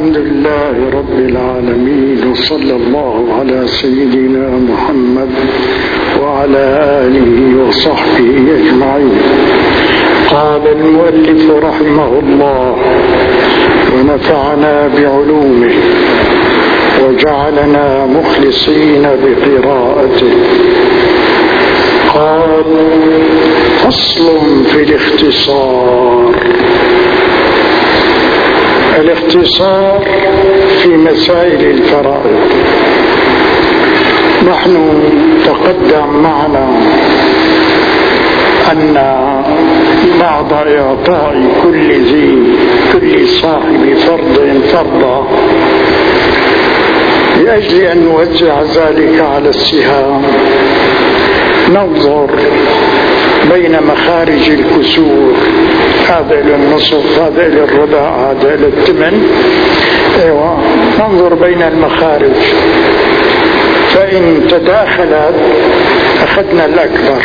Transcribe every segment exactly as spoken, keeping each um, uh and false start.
الحمد لله رب العالمين، وصلى الله على سيدنا محمد وعلى آله وصحبه أجمعين. قال المؤلف رحمه الله: ونفعنا بعلومه وجعلنا مخلصين بقراءته. قال: فصل في الاختصار. الاختصار في مسائل الفرائض. نحن تقدم معنا أن بعض إعطاء كل ذي كل صاحب فرض فرضا لأجل أن نوزع ذلك على السهام، ننظر بين مخارج الكسور، هذا للنصف، هذا للربع، هذا للثمن. ايوه، ننظر بين المخارج، فإن تداخلت أخذنا الأكبر،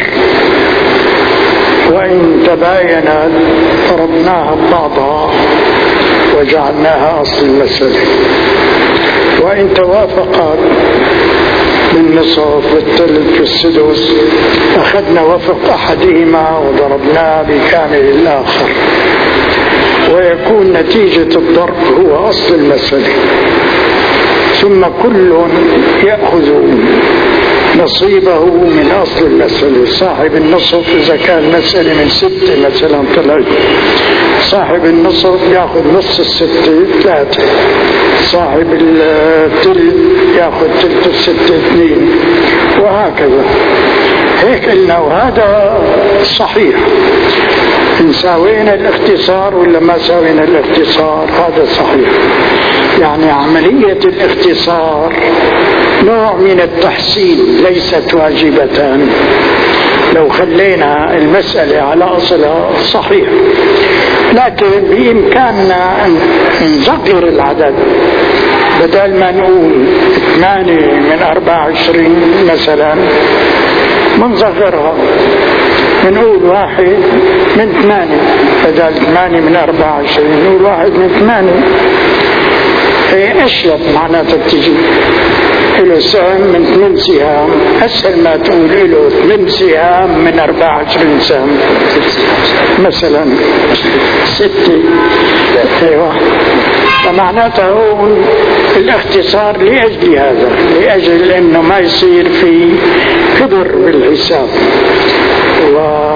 وإن تباينت ضربناها ببعضها وجعلناها أصل المسألة، وإن توافقت بالنصف والثلث والسدس أخذنا وفق أحدهما وضربناه بكامل الآخر، ويكون نتيجة الضرب هو أصل المسألة. ثم كل يأخذ نصيبه من أصل المسألة. صاحب النصف إذا كان مسألة من ستة مثلا طلعت، صاحب النصف يأخذ نص الستة ثلاثة، صاحب الثلث يأخذ ثلث الستة اثنين، وهكذا. هيك قلنا، وهذا صحيح. إن ساوينا الاختصار ولا ما ساوينا الاختصار، هذا صحيح. يعني عملية الاختصار نوع من التحسين، ليست واجبة. لو خلينا المسألة على أصلها صحيح، لكن بإمكاننا أن نصغر العدد. بدل ما نقول ثمانية من أربعة وعشرين مثلا، منصغرها، نقول واحد من ثمانية، بدل ثمانية من أربعة وعشرين نقول واحد من ثمانية. هي أشلت معناتها بتجي له سهم من ثمان سهام، أسهل ما تقول له ثمان سهام من أربعة وعشرين سهم مثلا ستة. أيوة، فمعناته هون الاختصار لأجل هذا، لأجل أنه ما يصير في كبر بالحساب، و...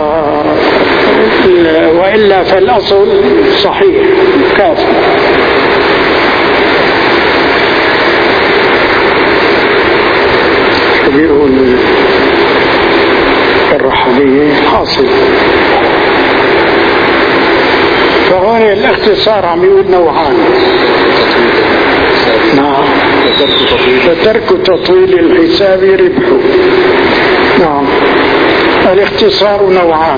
وإلا فالأصل صحيح كافي. بيقول الرحلية حاصل. فهون الاختصار عم يقول نوعان. نعم، فترك تطويل الحساب ربحه. نعم، الاختصار نوعان: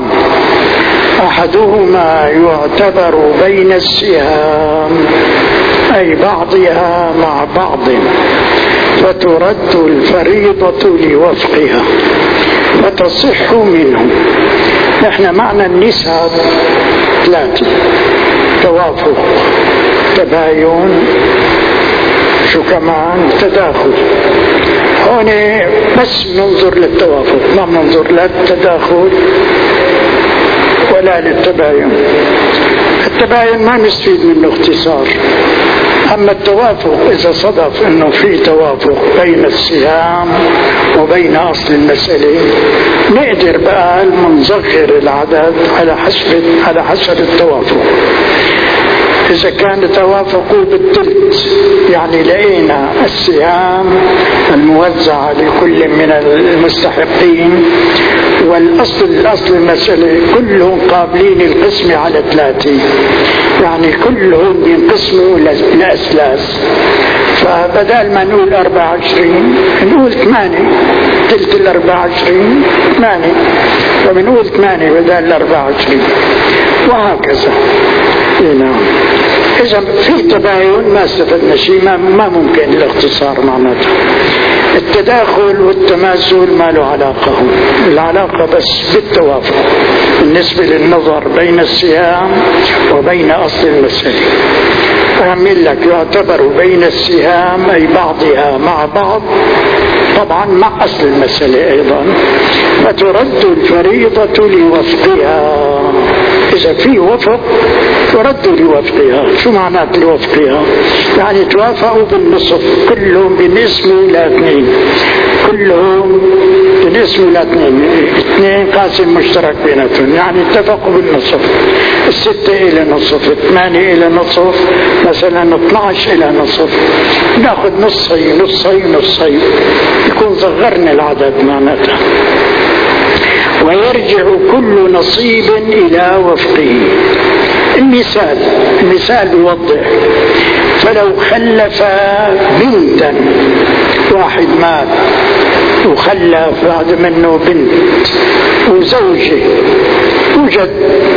أحدهما يعتبر بين السهام، أي بعضها مع بعض، فترد الفريضة لوفقها فتصح منه. نحن معنى النسب ثلاثة: توافق، تباين، شو كمان تداخل. هون بس ننظر للتوافق، ما ننظر للتداخل ولا للتباين. التباين ما نستفيد منه اختصار. أما التوافق إذا صدف أنه في توافق بين السهام وبين أصل المسألة، نقدر بقى نصغر العدد على حسب على حسب التوافق. إذا كان توافقوا بالثلث، يعني لقينا السهام الموزعة لكل من المستحقين والأصل الأصل المسألة كلهم قابلين القسم على ثلاثة، يعني كلهم ينقسموا لأسلاس. فبدل ما نقول أربعة وعشرين نقول ثمانية، ثلث الأربعة وعشرين ثمانية، وبنقول ثمانية بدل الأربعة وعشرين، وهكذا. نعم، إذا في تباين ما استفدنا شيء، ما, ما ممكن الاختصار معناته. التداخل والتماثل ما له علاقة، العلاقة بس بالتوافق بالنسبة للنظر بين السهام وبين أصل المسألة. أعمل لك يعتبر بين السهام أي بعضها مع بعض، طبعا مع أصل المسألة أيضا، فترد الفريضة لوفقها. إذا في وفق ترد لوفقها. شو معنات لوفقها؟ يعني توافقوا بالنصف، كلهم بالنسبة إلى اثنين، كلهم بالنسبة إلى اثنين، اثنين قاسم مشترك بيناتهم، يعني اتفقوا بالنصف. الستة إلى نصف، الثمانية إلى نصف، مثلا اثناعش إلى نصف، ناخذ نصي نصي نصي، يكون صغرنا العدد معناتها. ويرجع كل نصيب إلى وفقه. المثال المثال بيوضح: فلو خلف بنتا، واحد مات وخلف بعد منه بنت وزوجه وجد،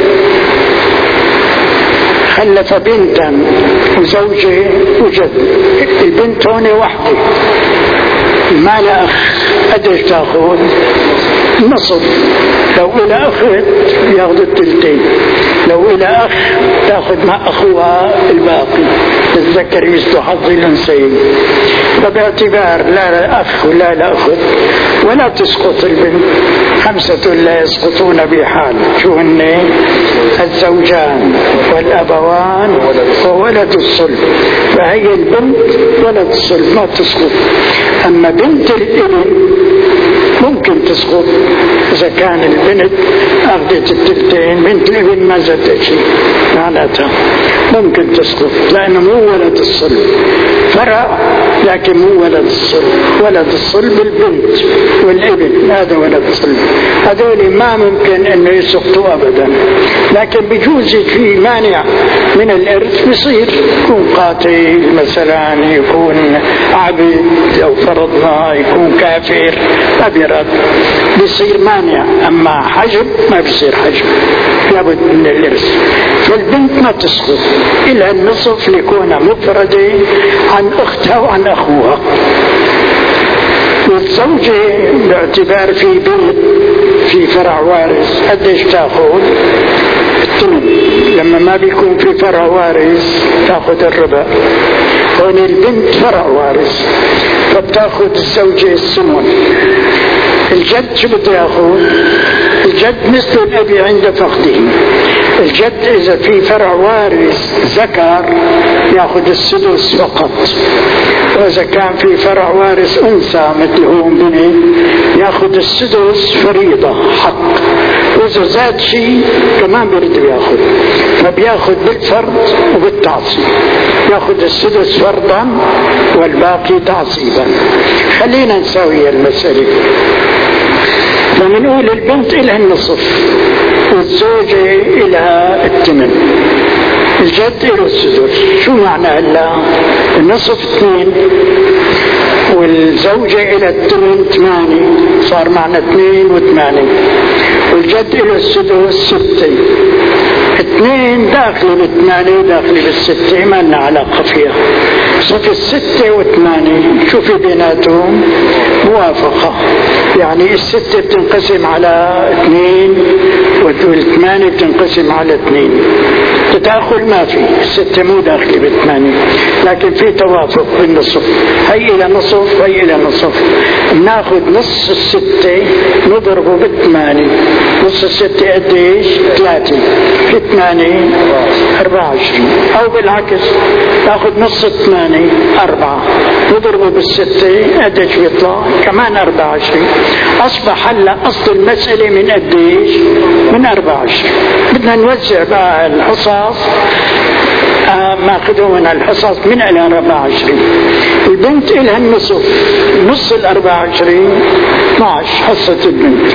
خلف بنتا وزوجه وجد، البنت هون وحده ما لا أخ، قديش تأخذ؟ نصف. لو إلى أخ يأخذ الثلثين، لو إلى أخ تأخذ مع أخوها الباقي، الذكر مثل حظ الأنثيين. فباعتبار لا أخ ولا لا أخت ولا تسقط البنت، خمسة لا يسقطون بحال، شو هن؟ الزوجان والأبوان وولد الصلب، فهي البنت ولد الصلب ما تسقط. أما بنت الابن ممكن تسقط إذا كان البنت أخذت التلتين، بنت الابن ما زادت شيء معناتها ممكن تسقط، لأنه مو ولد الصلب، فرع لكن مو ولد الصلب. ولد الصلب البنت والابن، هذا ولد الصلب، هذول ما ممكن أنه يسقطوا أبدا. لكن بجوز في مانع من الإرث، بصير يكون قاتل مثلا، يكون عبد لو فرضنا، يكون كافر ما بيرد، بيصير مانع. أما حجب ما بيصير حجب، لابد من الإرث. فالبنت ما تسقط إلا النصف ليكون مفردة عن أختها وعن أخوها. والزوجة باعتبار في بنت في فرع وارث قديش تأخذ؟ الثمن. لما ما بيكون في فرع وارث تأخذ الربع. هون البنت فرع وارث فبتأخذ الزوجة الثمن. الجد شو بده ياخذ؟ الجد مثل الأبي عند فقده. الجد إذا في فرع وارث ذكر ياخذ السدس فقط، وإذا كان في فرع وارث أنثى مثل هون بني ياخذ السدس فريضة حق، وإذا زاد شيء كمان بيرد ياخذ، فبياخذ بالفرض وبالتعصيب، ياخذ السدس فرضا والباقي تعصيبا. خلينا نساوي المسألة. فمنقول البنت إلها النصف والزوجة إلها الثمن، الجد إله السدس. شو معنى هلا؟ النصف اثنين والزوجة إلى الثمن ثمانية، صار معنا اثنين وثمانية، والجد إله السدس ستة. اثنين داخل بالثمانية داخل بالستة، ما لنا علاقة فيها. صف الستة والثمانية شو في بيناتهم؟ موافقة، يعني الستة بتنقسم على اثنين والثمانية بتنقسم على اثنين. تداخل ما في، الستة مو داخل بالثمانية، لكن في توافق بالنصف. هي إلى نصف هي إلى نصف، ناخذ نص الستة نضربه بالثمانية. نص الستة قديش؟ ثلاثة، في ثمانية أربعة وعشرين، أو بالعكس ناخذ نص الثمانية أربعة نضربه بالستة قديش بيطلع؟ كمان أربعة وعشرين. أصبح هلا أصل المسألة من قديش؟ من أربعة وعشرين. بدنا نوزع بقى الحصص، آه ماخذه من الحصص من إلى أربعة وعشرين. البنت إلها النصف، نص الأربعة وعشرين اثناعش حصة البنت.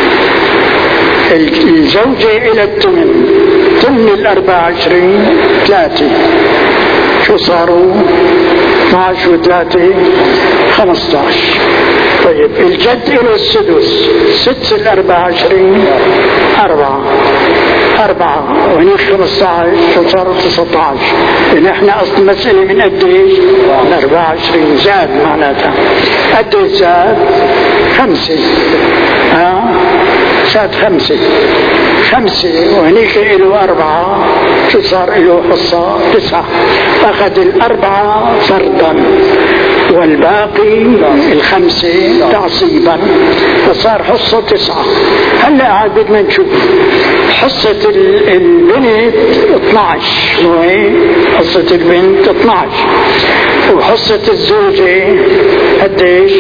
الزوجة إلى الثمن، ثمن الأربعة وعشرين ثلاثة، شو صاروا؟ اثناعش وثلاثة خمسة عشر. طيب الجد إلى السدس، ست الأربعة وعشرين أربعة أربعة وهني خمسة عشر، شو صاروا تسعة عشر. نحن أصل المسألة من قديش؟ من أربعة وعشرين زاد معناتها. قديش زاد؟ خمسة. ها صارت خمسة خمسة وهنيك له أربعة، شو صار له حصة تسعة، أخذ الأربعة فرضا والباقي الخمسة تعصيبا، فصار حصة تسعة. هلا عاد بدنا نشوف حصة البنت اثنعش، مو هيك؟ حصة البنت اثنعش، وحصة الزوجة قديش؟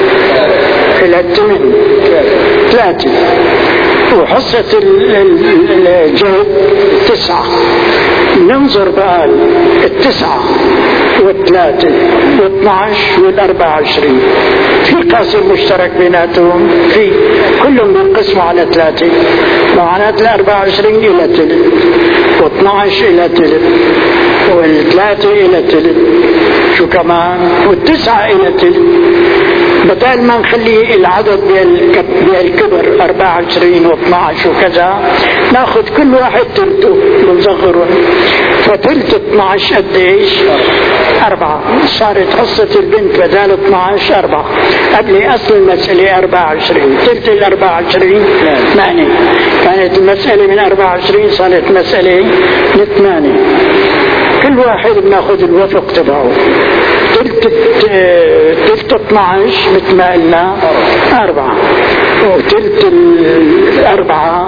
الثمن ثلاثة، وحصة الجد تسعة. ننظر بقى التسعة والثلاثة واثناعش والأربعة عشرين، في قاسم مشترك بيناتهم؟ في، كلهم بينقسموا على ثلاثة، معنات الأربعة عشرين إلى ثلث، واثناعش إلى ثلث، والثلاثة إلى ثلث، شو كمان؟ والتسعة إلى ثلث. بدل ما نخلي العدد بالكبر أربعة وعشرين واثناعش وكذا، ناخذ كل واحد تلته بنصغره، فتلت اثناعش قديش؟ أربعة. صارت حصة البنت بدل اثناعش أربعة. قبل أصل المسألة أربعة وعشرين، تلت الأربعة وعشرين ثمانية، كانت المسألة من أربعة وعشرين صارت مسألة لثمانية. كل واحد بناخذ الوفق تبعه، تلت تلت اثناعش مثل ما قلنا أربعة، وتلت الأربعة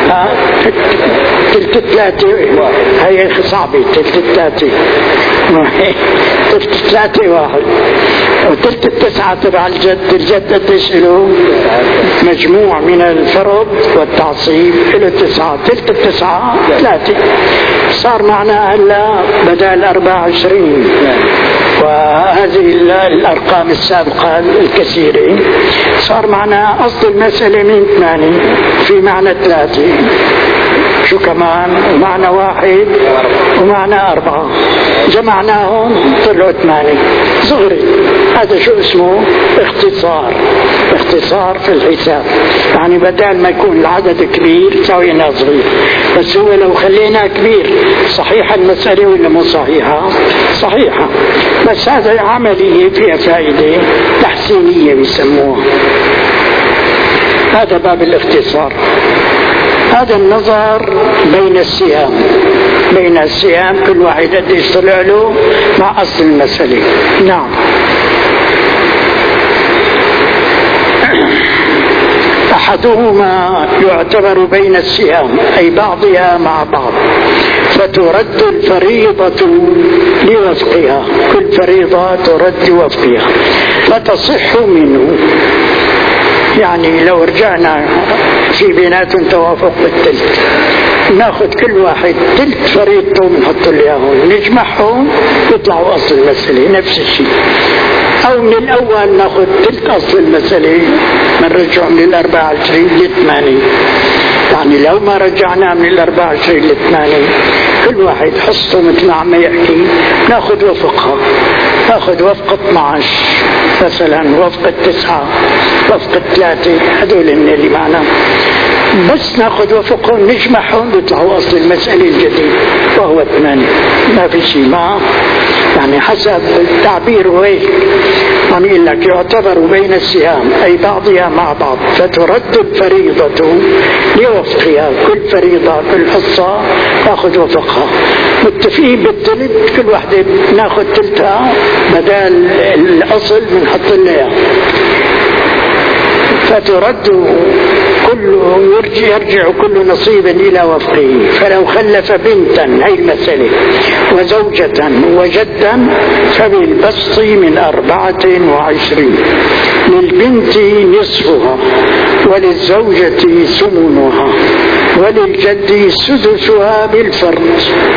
تلت الثلاثة، هي صعبة، تلت الثلاثة تلت الثلاثة واحد، وتلت التسعة تبع الجد. الجد قديش له؟ مجموع من الفرض والتعصيب له تسعة، تلت التسعة ثلاثة. صار معنا هلا بدل أربعة وعشرين، وهذه الأرقام السابقة الكثيرة، صار معنا أصل المسألة من ثمانية في معنى ثلاثة، شو كمان؟ ومعنى واحد ومعنى أربعة، جمعناهم طلعوا ثمانية صغري. هذا شو اسمه؟ اختصار. اختصار في الحساب، يعني بدل ما يكون العدد كبير سوينا صغير، بس هو لو خلينا كبير صحيحة المسألة ولا مو صحيحة؟ صحيحة، بس هذا عملية فيها فائدة تحسينية بيسموها. هذا باب الاختصار. هذا النظر بين السهام، بين السهام كل واحد قديش طلع له مع أصل المسألة. نعم. أحدهما يعتبر بين السهام أي بعضها مع بعض، فترد الفريضة لوفقها، كل فريضة ترد وفقها فتصح منه. يعني لو رجعنا في بيناتهم توافق بالتلت، ناخذ كل واحد تلت فريضته بنحط له اياهم، نجمعهم يطلعوا اصل المسألة نفس الشيء. او من الاول ناخذ تلت اصل المسألة بنرجعه من الاربعة وعشرين لثمانية، يعني لو ما رجعنا من الاربعة وعشرين لثمانية كل واحد حصته مثل ما عم يحكي ناخذ وفقها، ناخذ وفق اثناعش مثلا، وفق التسعة، وفق الثلاثة، هذول اللي معنا، بس ناخذ وفقهم نجمعهم بيطلعوا اصل المسألة الجديد وهو ثمانية. ما في شيء، ما يعني حسب التعبير هيك عم يقول لك يعتبر بين السهام أي بعضها مع بعض، فترد الفريضة لوفقها، كل فريضة كل حصة ناخذ وفقها. متفقين بالتلت، كل واحدة ناخذ تلتها بدل الأصل بنحط لها، فترد كل يرجع, يرجع كل نصيب إلى وفقه. فلو خلف بنتا، هي المسألة، وزوجة وجدا فبالبسط من أربعة وعشرين، للبنت نصفها وللزوجة ثمنها وللجد سدسها بالفرد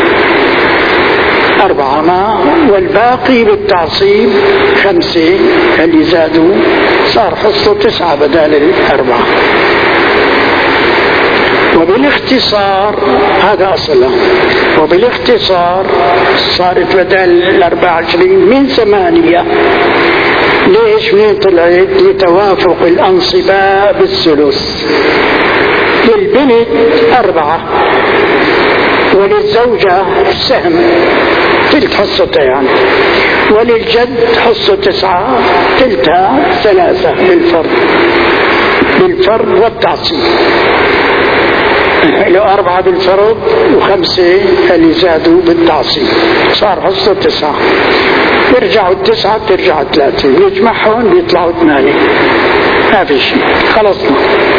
أربعة ما، والباقي بالتعصيب خمسة اللي زادوا، صار حصة تسعة بدال الأربعة. وبالاختصار هذا أصلا، وبالاختصار صارت بدل الأربعة عشرين من ثمانية. ليش؟ من طلعت؟ لتوافق الأنصباء بالثلث. للبنت أربعة، وللزوجة السهم تلت حصتها يعني، وللجد حصة تسعة تلتها ثلاثة بالفرض. بالفرض والتعصيب. لو أربعة بالفرض وخمسة اللي زادوا بالتعصيب صار حصة تسعة، يرجعوا التسعة بترجع ثلاثة، يجمعهم بيطلعوا ثمانية، ما في شيء، خلصنا.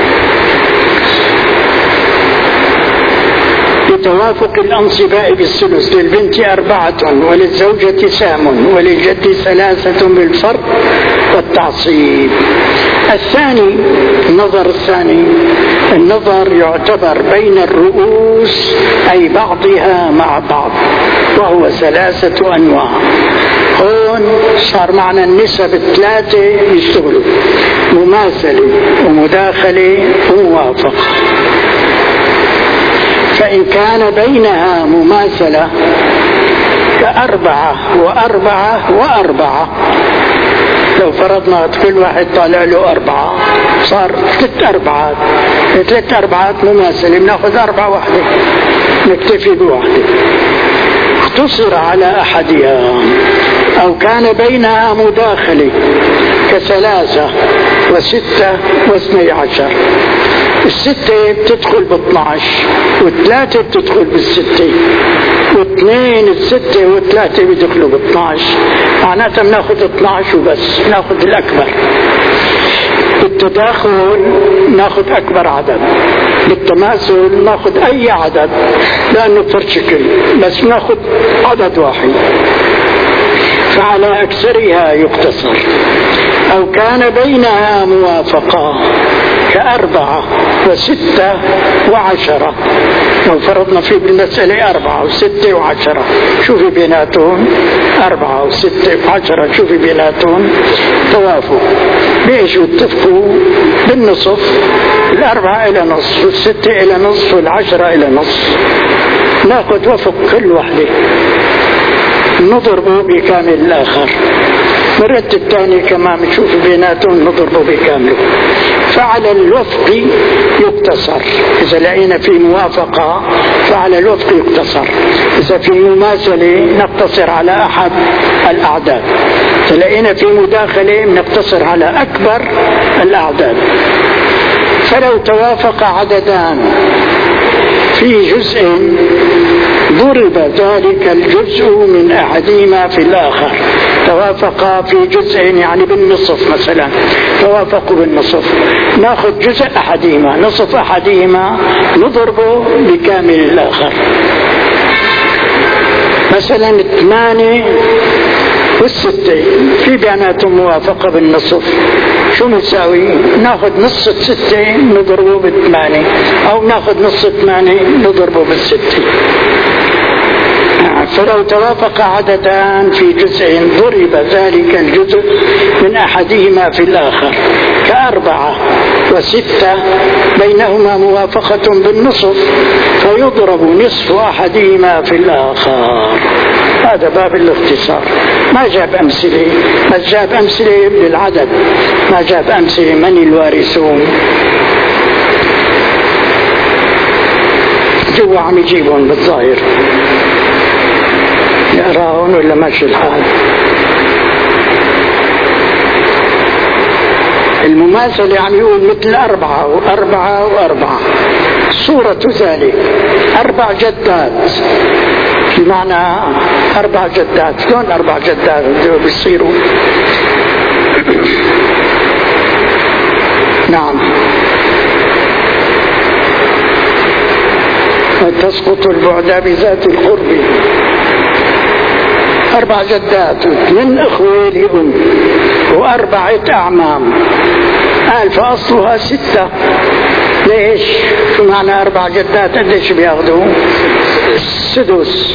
بتوافق الأنصباء بالثلث، للبنت أربعة وللزوجة سام وللجد ثلاثة بالفرض والتعصيب. الثاني النظر الثاني النظر يعتبر بين الرؤوس أي بعضها مع بعض، وهو ثلاثة أنواع. هون صار معنا النسب الثلاثة يشتغلوا، مماثلة ومداخلة وموافقة. فإن كان بينها مماثلة كأربعة وأربعة وأربعة، لو فرضنا كل واحد طالع له أربعة صار ثلاث أربعات، ثلاث أربعات مماثلة، بناخذ أربعة واحدة نكتفي بواحدة. اقتصر على أحدها. أو كان بينها مداخلة كثلاثة وستة واثني عشر، الستة بتدخل باثناش والثلاثة بتدخل بالستة، واثنين الستة والثلاثة بيدخلوا باثناش، معناتها بناخذ اثناش وبس، بناخذ الأكبر. بالتداخل ناخذ أكبر عدد، بالتماثل ناخذ أي عدد لأنه فرق شكل، بس ناخذ عدد واحد. فعلى أكثرها يقتصر. أو كان بينها موافقة كأربعة وستة وعشرة، لو فرضنا في بالمسألة أربعة وستة وعشرة، شوفي بيناتهم أربعة وستة وعشرة، شوفي بيناتهم توافق، بيجوا يتفقوا بالنصف، الأربعة إلى نصف والستة إلى نصف والعشرة إلى نصف، ناخذ وفق كل وحدة نضربه بكامل الآخر، مرت الثاني كمان نشوف بيناتهم نضربه بكامله. فعلى الوفق يقتصر، إذا لقينا في موافقة فعلى الوفق يقتصر، إذا في مماثلة نقتصر على أحد الأعداد، إذا لقينا في مداخلة نقتصر على أكبر الأعداد. فلو توافق عددان في جزء ضرب ذلك الجزء من أحدهما في الآخر. توافقا في جزء يعني بالنصف، مثلا توافقوا بالنصف، ناخذ جزء أحدهما نصف أحدهما نضربه بكامل الآخر. مثلا الثمانية والستة في بيناتهم موافقة بالنصف، شو نساوي؟ ناخذ نص الستة نضربه بالثمانية، أو ناخذ نص الثمانية نضربه بالستة. فلو توافق عددان في جزء ضرب ذلك الجزء من أحدهما في الآخر كأربعة وستة، بينهما موافقة بالنصف، فيضرب نصف أحدهما في الآخر. هذا باب الاختصار، ما جاب أمثلة، بس جاب أمثلة للعدد، ما جاب أمثلة من الوارثون. جوا عم يجيبون بالظاهر، يقراون ولا ماشي الحال؟ المماثل يعني يقول مثل أربعة وأربعة وأربعة، صورة ذلك أربع جدات، بمعنى أربع جدات. شلون أربع جدات بيصيروا؟ نعم، تسقط البعد بذات القرب. أربع جدات من إخوة لأم وأربعة أعمام، قال فأصلها ستة. ليش؟ شو معنى أربع جدات؟ قديش بياخذوا؟ السدس.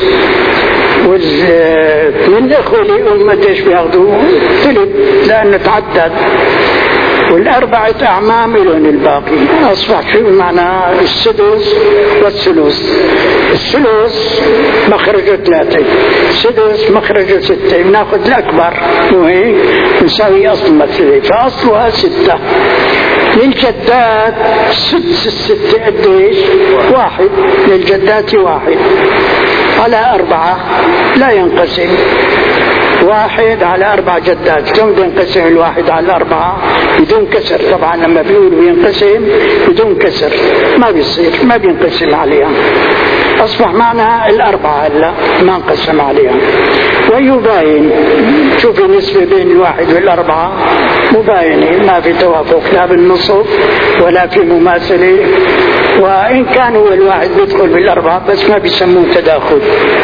والمن إخوة لأم قديش بياخذوا؟ ثلث، لأنه تعدد. والأربعة أعمام لهم الباقي. أصبح شو معنى السدس والثلث؟ الثلث مخرجه ثلاثة، السدس مخرجه ستة، بناخذ الأكبر مو هيك؟ نساوي أصل مثلي، فأصلها ستة. للجدات سدس الستة قديش؟ واحد، للجدات واحد على أربعة لا ينقسم، واحد على أربع جدات. كم ينقسم الواحد على أربعة؟ بدون كسر. طبعا لما بيقولوا ينقسم بدون كسر ما بيصير، ما بينقسم عليها، أصبح معنا الأربعة هلا ما انقسم عليها. ويباين، شوف النسبة بين الواحد والأربعة مباينة، ما في توافق لا بالنصف ولا في مماثلة، وإن كان هو الواحد بيدخل بالأربعة بس ما بيسموه تداخل.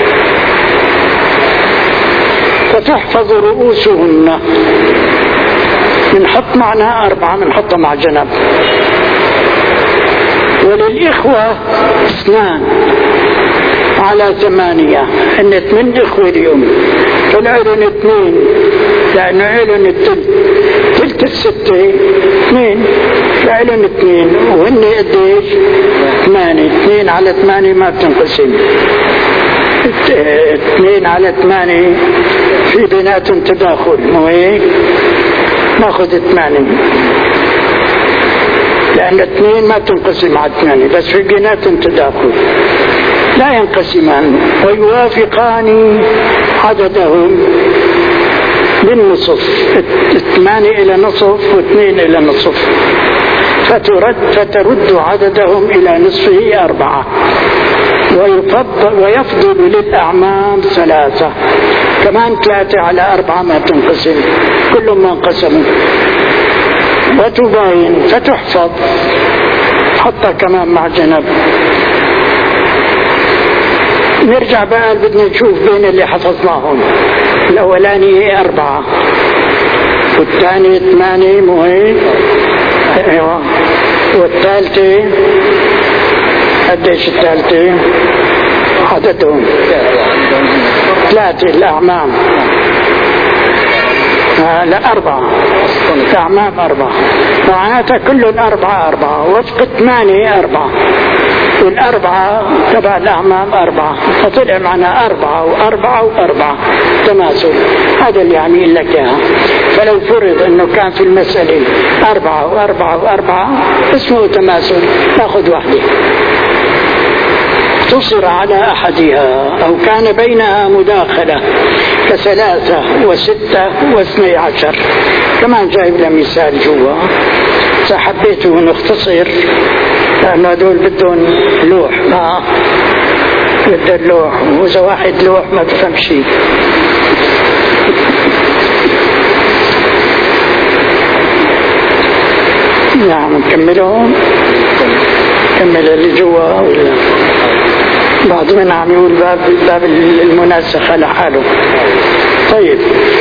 فتحفظ رؤوسهن، بنحط معنا أربعة بنحطها مع جنب. وللإخوة اثنان على ثمانية، إن اثنين إخوة اليوم فالعلن اثنين لأنه علن التلت، تلت الستة اثنين فعلن اثنين، وهن قديش؟ ثمانية. اثنين على ثمانية ما بتنقسم، اثنين على ثمانية في بيناتهم تداخل، مو هيك؟ ناخذ ثمانية لأن اثنين ما تنقسم على ثمانية، بس في بيناتهم تداخل لا ينقسمان. ويوافقان عددهم بالنصف، ثمانية إلى نصف واثنين إلى نصف، فترد, فترد عددهم إلى نصفه أربعة. ويفضل, ويفضل للأعمام ثلاثة، كمان ثلاثة على أربعة ما تنقسم، كلهم ما انقسموا. وتباين فتحفظ، حتى كمان مع جنب. نرجع بقى بدنا نشوف بين اللي حفظناهم، الأولاني أربعة والثاني ثمانية، مو هيك؟ ايوه. والثالثة قديش الثالثة؟ عددهم ثلاثة الأعمام، آه لا أربعة الأعمام أربعة، معناتها كلهم أربعة أربعة، وفق ثمانية أربعة، والأربعة تبع الأعمام أربعة، فطلع معنا أربعة وأربعة وأربعة تماثل. هذا اللي يعني لك إياها. فلو فرض أنه كان في المسألة أربعة وأربعة وأربعة اسمه تماثل، نأخذ واحدة تصر على أحدها، أو كان بينها مداخلة كثلاثة وستة واثني عشر. كمان جايب له مثال جوا، فحبيته نختصر لأن هذول بدهم لوح، آه بده اللوح، وإذا واحد لوح ما بفهم شيء. نعم نكملهم، كمل اللي جوا ولا بعض من عم يقول باب, باب المناسخة لحاله. طيب،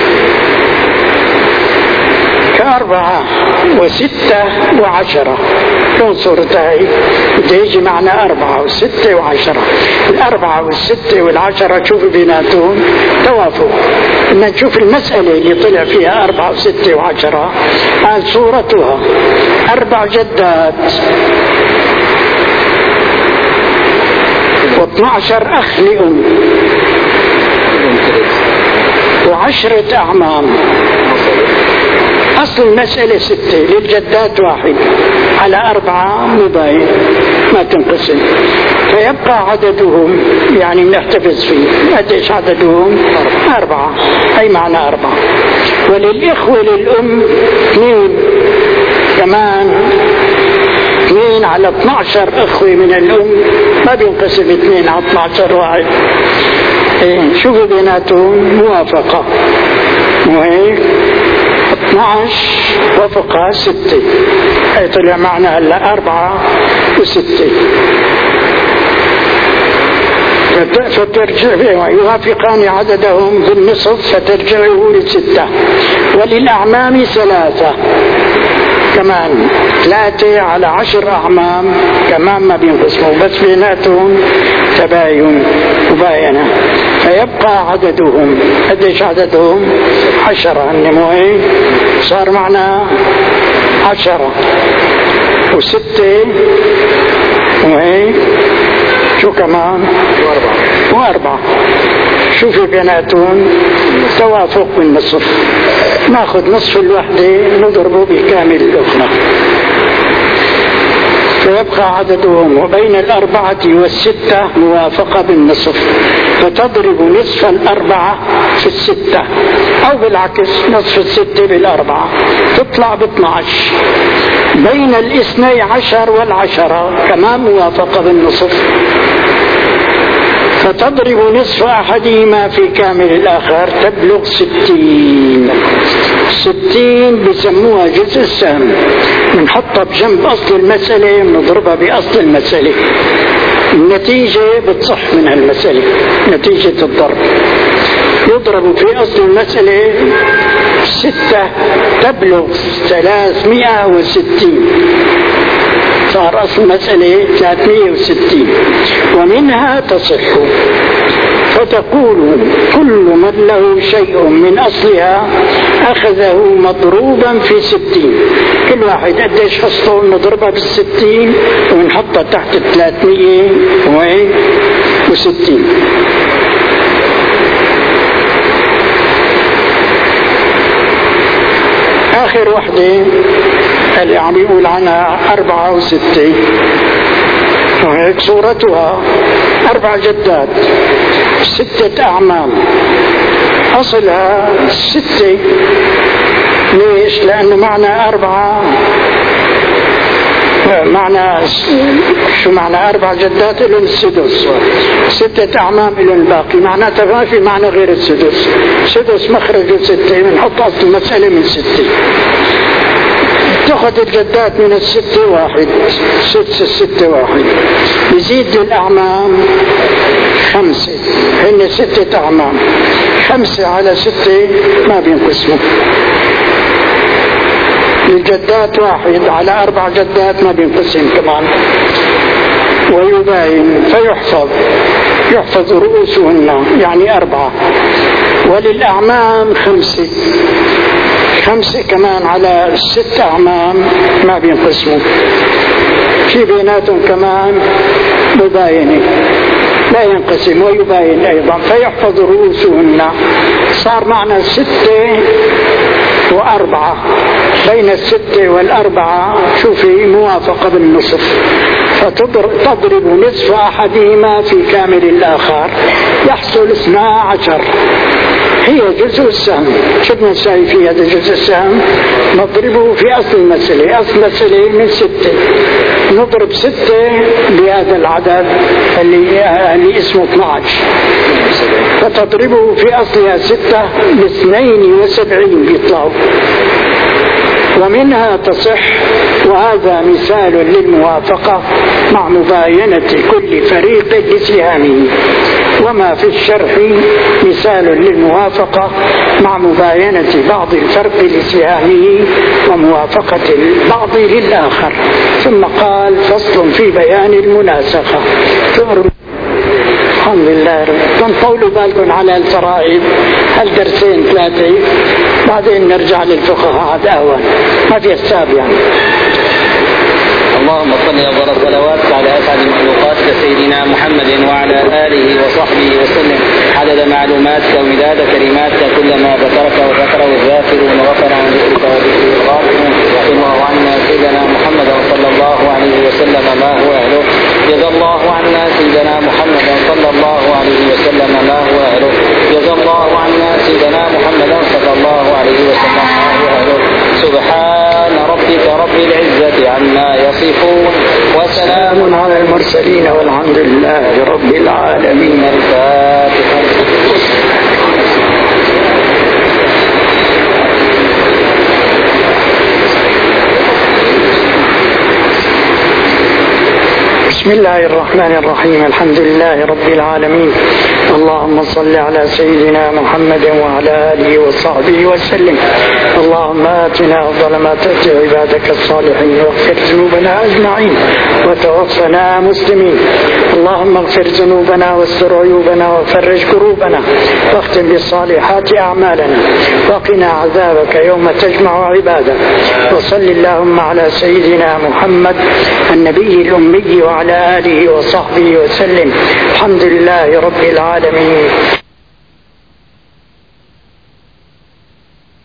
كأربعة وستة وعشرة كون صورتها هي، بده يجي معنا أربعة وستة وعشرة. الأربعة والستة والعشرة شوفوا بيناتهم توافق. لما نشوف المسألة اللي طلع فيها أربعة وستة وعشرة، قال صورتها أربع جدات واثنى عشر أخ لأم وعشرة أعمام. أصل المسألة ستة، للجدات واحد على أربعة مباين ما تنقسم، فيبقى عددهم يعني بنحتفظ فيه. قديش عددهم؟ أربعة، أي معنى أربعة. وللإخوة للأم اثنين، كمان اثنين على اثنى عشر أخوة من الأم ما بينقسم اثنين على اثنى عشر واحد. ايه شوفوا بيناتهم موافقة، وهيك اثنى عشر وفقها ستة، اي طلع معنا هلا أربعة وستة. فترجع يوافقان عددهم بالنصف فترجعه لستة. وللأعمام ثلاثة، كمان ثلاثة على عشر أعمام كمان ما بينقسموا، بس بيناتهم تباين مباينة، فيبقى عددهم. قديش عددهم؟ عشرة. النموي صار معنا عشرة وستة وهي شو كمان؟ وأربعة وأربعة. شوفوا بيناتهم توافق بالنصف، ناخذ نصف الوحدة نضربه بكامل الأخرى. فيبقى عددهم. وبين الأربعة والستة موافقة بالنصف، فتضرب نصف الأربعة في الستة، أو بالعكس نصف الستة بالأربعة، تطلع باثنى عشر. بين الاثني عشر والعشرة كمان موافقة بالنصف، فتضرب نصف أحدهما في كامل الآخر، تبلغ ستين. ستين بسموها جزء السهم، بنحطها بجنب أصل المسألة بنضربها بأصل المسألة، النتيجة بتصح من المسألة، نتيجة الضرب يضرب في أصل المسألة ستة، تبلغ ثلاثمائة وستين، صار أصل المسألة ثلاثمائة وستين. ومنها تصح، فتقول كل من له شيء من أصلها أخذه مضروبا في ستين. كل واحد قديش حصته نضربها بالستين ونحطها تحت ثلاثمائة وستين. آخر وحدة اللي عم يقول عنها أربعة وستة، وهيك صورتها أربع جدات ستة أعمام، أصلها ستة. ليش؟ لأنه معنى أربعة، معنى شو معنى أربع جدات لهم السدس، ستة أعمام لهم الباقي، معناتها ما في معنى غير السدس. سدس مخرج ستة، بنحط أصل المسألة من ستة، تأخذ الجدات من الستة واحد، سدس الستة واحد، يزيد للأعمام خمسة، هن ستة أعمام، خمسة على ستة ما بينقسموا. الجدات واحد على أربع جدات ما بينقسم كمان. ويباين فيحفظ، يحفظ رؤوسهن يعني أربعة. وللأعمام خمسة، خمسة كمان على الست أعمام ما بينقسموا، في بيناتهم كمان مباينة لا ينقسم ويباين أيضا. فيحفظ رؤوسهن، صار معنا ستة وأربعة، بين الستة والأربعة شوفي موافقة بالنصف، فتضرب نصف أحدهما في كامل الآخر، يحصل اثنا عشر. هي جزء السهم، شو بدنا نساوي في هذا جزء السهم؟ نضربه في أصل المسألة، أصل المسألة من ستة، نضرب ستة بهذا العدد اللي, اللي اسمه اثنى عشر، فتضربه في أصلها ستة باثنين وسبعين بيطلعوا. ومنها تصح، وهذا مثال للموافقة مع مباينة كل فريق لسهامه. وما في الشرح مثال للموافقة مع مباينة بعض الفرق لسهامه وموافقة البعض للآخر. ثم قال فصل في بيان المناسخة. الحمد لله. طولوا بالكم على الفرائض، هل درسين ثلاثة بعدين نرجع للفقهاء، هذا أول ما في حساب يعني. اللهم صل وسلم صلواتك على أسعد مخلوقاتك سيدنا محمد وعلى آله وصحبه وسلم عدد معلوماتك ومداد كلماتك، كلما ذكرك وذكره الذاكرون وغفر عن ذكرك وذكر الغافلون. رضي الله عنا سيدنا محمد صلى الله عليه وسلم ما هو أهله. جزا الله عنا سيدنا محمد صلى الله عليه وسلم ما هو أهله. جزا الله عنا سيدنا محمد صلى الله عليه وسلم ما هو أهله. سبحان ربك رب العزة عما يصفون وسلام على المرسلين والحمد لله رب العالمين. الفاتحة. بسم الله الرحمن الرحيم. الحمد لله رب العالمين. اللهم صل على سيدنا محمد وعلى آله وصحبه وسلم. اللهم آتنا أفضل ما تأتي عبادك الصالحين، واغفر ذنوبنا أجمعين، وتوفنا مسلمين. اللهم اغفر ذنوبنا واستر عيوبنا وفرج كروبنا، واختم بالصالحات أعمالنا، وقنا عذابك يوم تجمع عبادك. وصل اللهم على سيدنا محمد النبي الأمي وعلى آله وصحبه وسلم. الحمد لله رب العالمين.